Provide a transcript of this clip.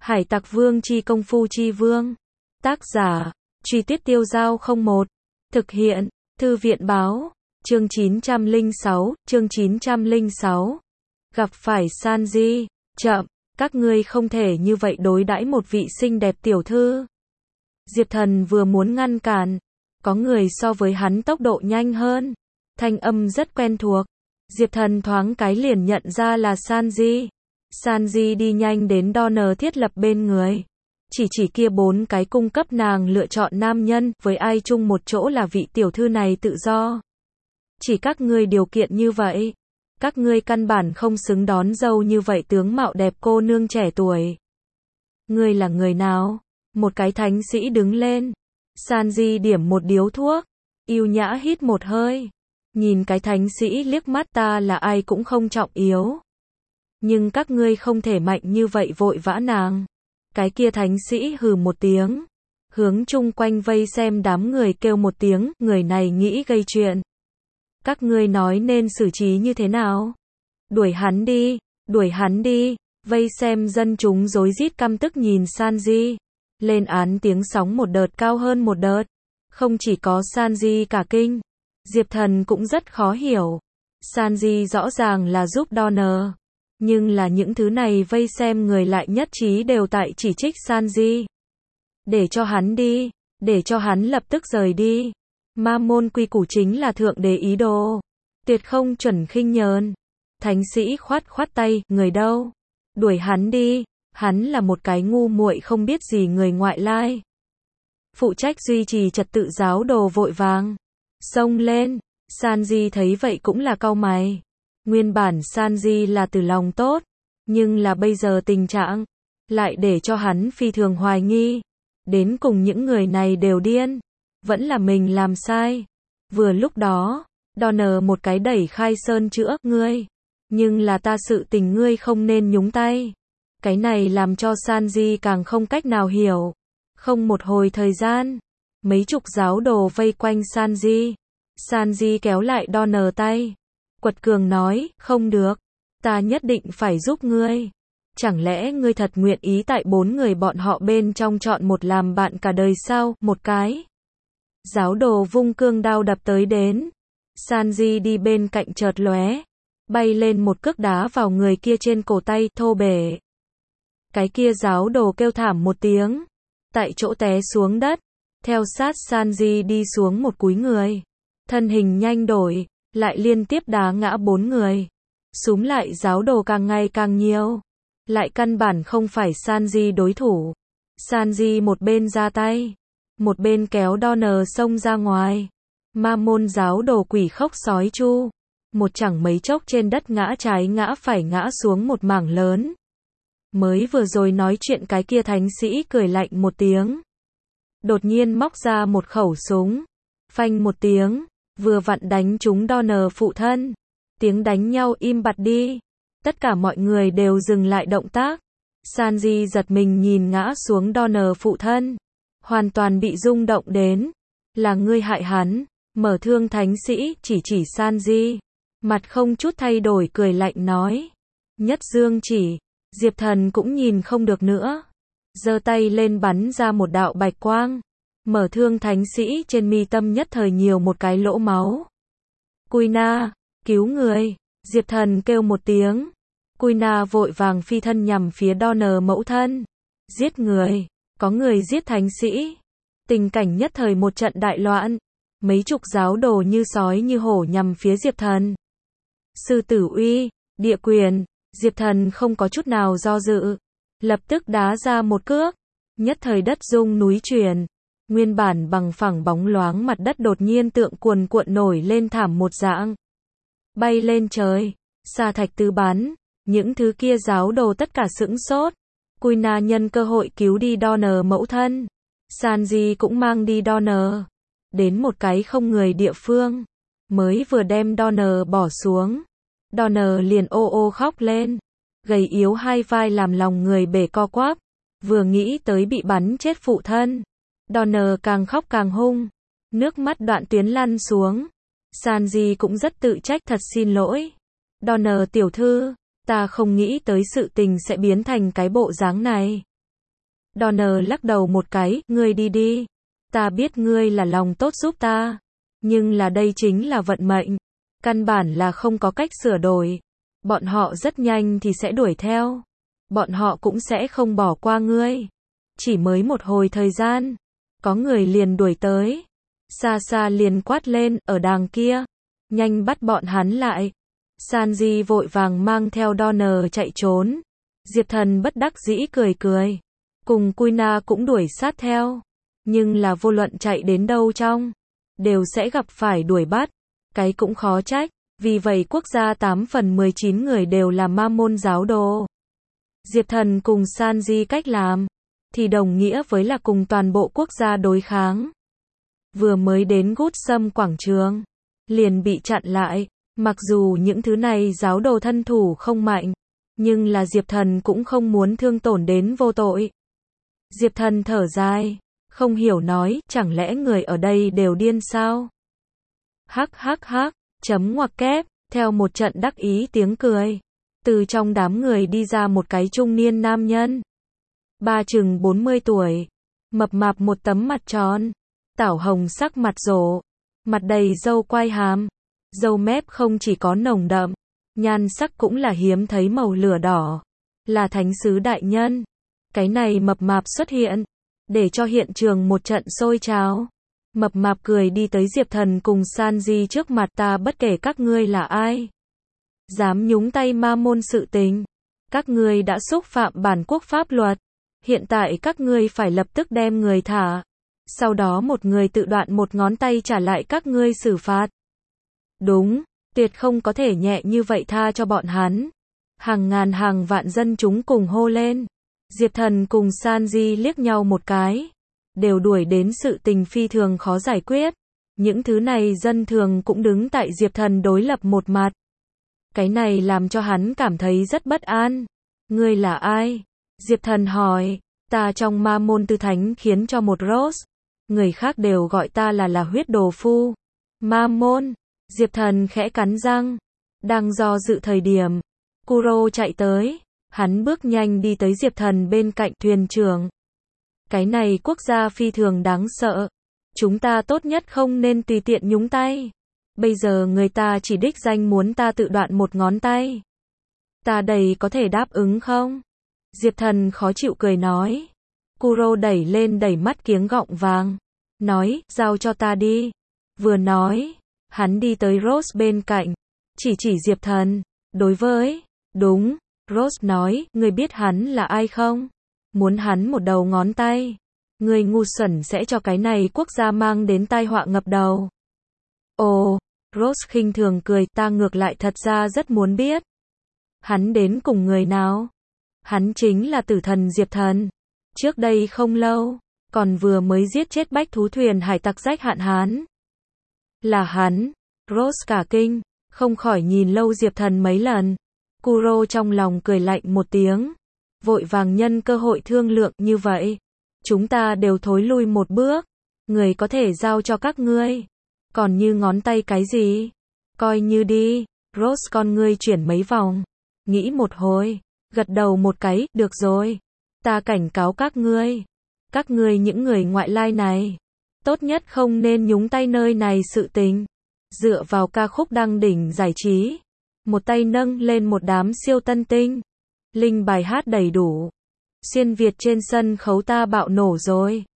Hải Tặc Vương chi công phu chi vương. Tác giả, Truy Tuyết Tiêu Dao 01. Thực hiện, Thư viện báo. Chương 906. Gặp phải Sanji. Chậm, các ngươi không thể như vậy đối đãi một vị xinh đẹp tiểu thư. Diệp Thần vừa muốn ngăn cản, có người so với hắn tốc độ nhanh hơn. Thanh âm rất quen thuộc. Diệp Thần thoáng cái liền nhận ra là Sanji. Sanji đi nhanh đến Donner thiết lập bên người. Chỉ kia 4 cái cung cấp nàng lựa chọn nam nhân, với ai chung một chỗ là vị tiểu thư này tự do. Chỉ các ngươi điều kiện như vậy. Các ngươi căn bản không xứng đón dâu như vậy tướng mạo đẹp cô nương trẻ tuổi. Ngươi là người nào? Một cái thánh sĩ đứng lên. Sanji điểm một điếu thuốc. Yêu nhã hít một hơi. Nhìn cái thánh sĩ liếc mắt, ta là ai cũng không trọng yếu. Nhưng các ngươi không thể mạnh như vậy vội vã nàng. Cái kia thánh sĩ hừ một tiếng. Hướng chung quanh vây xem đám người kêu một tiếng, người này nghĩ gây chuyện. Các ngươi nói nên xử trí như thế nào? Đuổi hắn đi, đuổi hắn đi. Vây xem dân chúng rối rít căm tức nhìn Sanji. Lên án tiếng sóng một đợt cao hơn một đợt. Không chỉ có Sanji cả kinh. Diệp Thần cũng rất khó hiểu. Sanji rõ ràng là giúp Donner. Nhưng là những thứ này vây xem người lại nhất trí đều tại chỉ trích Sanji. Để cho hắn đi. Để cho hắn lập tức rời đi. Ma môn quy củ chính là thượng đế ý đồ. Tuyệt không chuẩn khinh nhờn. Thánh sĩ khoát khoát tay, người đâu? Đuổi hắn đi. Hắn là một cái ngu muội không biết gì người ngoại lai. Phụ trách duy trì trật tự giáo đồ vội vàng xông lên. Sanji thấy vậy cũng là cau mày. Nguyên bản Sanji là từ lòng tốt, nhưng là bây giờ tình trạng lại để cho hắn phi thường hoài nghi. Đến cùng những người này đều điên, vẫn là mình làm sai. Vừa lúc đó, Donner một cái đẩy Khai Sơn chữa, ngươi, nhưng là ta sự tình ngươi không nên nhúng tay. Cái này làm cho Sanji càng không cách nào hiểu. Không một hồi thời gian, mấy chục giáo đồ vây quanh Sanji. Sanji kéo lại Donner tay. Quật cường nói, không được. Ta nhất định phải giúp ngươi. Chẳng lẽ ngươi thật nguyện ý tại 4 người bọn họ bên trong chọn một làm bạn cả đời sao? Một cái. Giáo đồ vung cương đao đập tới đến. Sanji đi bên cạnh chợt lóe. Bay lên một cước đá vào người kia trên cổ tay, thô bể. Cái kia giáo đồ kêu thảm một tiếng. Tại chỗ té xuống đất. Theo sát Sanji đi xuống một cúi người. Thân hình nhanh đổi. Lại liên tiếp đá ngã 4 người. Súm lại giáo đồ càng ngày càng nhiều. Lại căn bản không phải Sanji đối thủ. Sanji một bên ra tay, một bên kéo Donner xông ra ngoài. Ma môn giáo đồ quỷ khốc sói chu. Một chẳng mấy chốc trên đất ngã trái ngã phải ngã xuống một mảng lớn. Mới vừa rồi nói chuyện cái kia thánh sĩ cười lạnh một tiếng. Đột nhiên móc ra một khẩu súng. Phanh một tiếng. Vừa vặn đánh trúng Donner phụ thân. Tiếng đánh nhau im bặt đi. Tất cả mọi người đều dừng lại động tác. Sanji giật mình nhìn ngã xuống Donner phụ thân. Hoàn toàn bị rung động đến. Là ngươi hại hắn. Mở thương thánh sĩ chỉ Sanji. Mặt không chút thay đổi cười lạnh nói. Nhất dương chỉ. Diệp Thần cũng nhìn không được nữa. Giơ tay lên bắn ra một đạo bạch quang. Mở thương thánh sĩ trên mi tâm nhất thời nhiều một cái lỗ máu. Kuina, cứu người. Diệp Thần kêu một tiếng. Kuina vội vàng phi thân nhằm phía Donner mẫu thân. Giết người. Có người giết thánh sĩ. Tình cảnh nhất thời một trận đại loạn. Mấy chục giáo đồ như sói như hổ nhằm phía Diệp Thần. Sư tử uy, địa quyền. Diệp Thần không có chút nào do dự. Lập tức đá ra một cước. Nhất thời đất rung núi chuyển. Nguyên bản bằng phẳng bóng loáng mặt đất đột nhiên tượng cuồn cuộn nổi lên thảm một dạng. Bay lên trời. Sa thạch tứ bắn. Những thứ kia giáo đồ tất cả sững sốt. Kuina nhân cơ hội cứu đi Donner mẫu thân. Sanji cũng mang đi Donner. Đến một cái không người địa phương. Mới vừa đem Donner bỏ xuống. Donner liền ô ô khóc lên. Gầy yếu hai vai làm lòng người bể co quắp. Vừa nghĩ tới bị bắn chết phụ thân. Donner càng khóc càng hung. Nước mắt đoạn tuyến lăn xuống. Sanji cũng rất tự trách, thật xin lỗi. Donner tiểu thư, ta không nghĩ tới sự tình sẽ biến thành cái bộ dáng này. Donner lắc đầu một cái, ngươi đi đi. Ta biết ngươi là lòng tốt giúp ta. Nhưng là đây chính là vận mệnh. Căn bản là không có cách sửa đổi. Bọn họ rất nhanh thì sẽ đuổi theo. Bọn họ cũng sẽ không bỏ qua ngươi. Chỉ mới một hồi thời gian. Có người liền đuổi tới. Xa xa liền quát lên, ở đàng kia. Nhanh bắt bọn hắn lại. Sanji vội vàng mang theo Donner chạy trốn. Diệp Thần bất đắc dĩ cười cười. Cùng Kuina cũng đuổi sát theo. Nhưng là vô luận chạy đến đâu trong, đều sẽ gặp phải đuổi bắt. Cái cũng khó trách. Vì vậy quốc gia 8 phần 19 người đều là ma môn giáo đồ. Diệp Thần cùng Sanji cách làm, thì đồng nghĩa với là cùng toàn bộ quốc gia đối kháng. Vừa mới đến Gút Sâm quảng trường, liền bị chặn lại. Mặc dù những thứ này giáo đồ thân thủ không mạnh, nhưng là Diệp Thần cũng không muốn thương tổn đến vô tội. Diệp Thần thở dài, không hiểu nói, chẳng lẽ người ở đây đều điên sao? Hắc hắc hắc, chấm ngoặc kép, theo một trận đắc ý tiếng cười. Từ trong đám người đi ra một cái trung niên nam nhân. Chừng 40 tuổi, mập mạp một tấm mặt tròn, tảo hồng sắc mặt rỗ, mặt đầy râu quai hàm. Râu mép không chỉ có nồng đậm, nhan sắc cũng là hiếm thấy màu lửa đỏ. Là thánh sứ đại nhân. Cái này mập mạp xuất hiện, để cho hiện trường một trận sôi trào. Mập mạp cười đi tới Diệp Thần cùng Sanji trước mặt, ta bất kể các ngươi là ai. Dám nhúng tay ma môn sự tình. Các ngươi đã xúc phạm bản quốc pháp luật. Hiện tại các ngươi phải lập tức đem người thả. Sau đó một người tự đoạn một ngón tay trả lại các ngươi xử phạt. Đúng, tuyệt không có thể nhẹ như vậy tha cho bọn hắn. Hàng ngàn hàng vạn dân chúng cùng hô lên. Diệp Thần cùng Sanji liếc nhau một cái. Đều đuổi đến sự tình phi thường khó giải quyết. Những thứ này dân thường cũng đứng tại Diệp Thần đối lập một mặt. Cái này làm cho hắn cảm thấy rất bất an. Ngươi là ai? Diệp Thần hỏi. Ta trong ma môn tư thánh khiến cho một Rose. Người khác đều gọi ta là huyết đồ phu. Ma môn. Diệp Thần khẽ cắn răng. Đang do dự thời điểm. Kuro chạy tới. Hắn bước nhanh đi tới Diệp Thần bên cạnh thuyền trưởng. Cái này quốc gia phi thường đáng sợ. Chúng ta tốt nhất không nên tùy tiện nhúng tay. Bây giờ người ta chỉ đích danh muốn ta tự đoạn một ngón tay. Ta đây có thể đáp ứng không? Diệp Thần khó chịu cười nói. Kuro đẩy lên đẩy mắt kiếng gọng vàng. Nói, giao cho ta đi. Vừa nói, hắn đi tới Rose bên cạnh. Chỉ Diệp Thần. Đối với, đúng, Rose nói, ngươi biết hắn là ai không? Muốn hắn một đầu ngón tay. Ngươi ngu xuẩn sẽ cho cái này quốc gia mang đến tai họa ngập đầu. Ồ, Rose khinh thường cười, ta ngược lại thật ra rất muốn biết. Hắn đến cùng người nào? Hắn chính là tử thần Diệp Thần. Trước đây không lâu, còn vừa mới giết chết bách thú thuyền hải tặc rách hạn hán. Là hắn. Rose cả kinh, không khỏi nhìn lâu Diệp Thần mấy lần. Kuro trong lòng cười lạnh một tiếng. Vội vàng nhân cơ hội thương lượng, như vậy. Chúng ta đều thối lui một bước. Người có thể giao cho các ngươi. Còn như ngón tay cái gì? Coi như đi. Rose con ngươi chuyển mấy vòng. Nghĩ một hồi. Gật đầu một cái, được rồi. Ta cảnh cáo các ngươi. Các ngươi những người ngoại lai này. Tốt nhất không nên nhúng tay nơi này sự tình. Dựa vào ca khúc đăng đỉnh giải trí. Một tay nâng lên một đám siêu tân tinh. Linh bài hát đầy đủ. Xuyên Việt trên sân khấu ta bạo nổ rồi.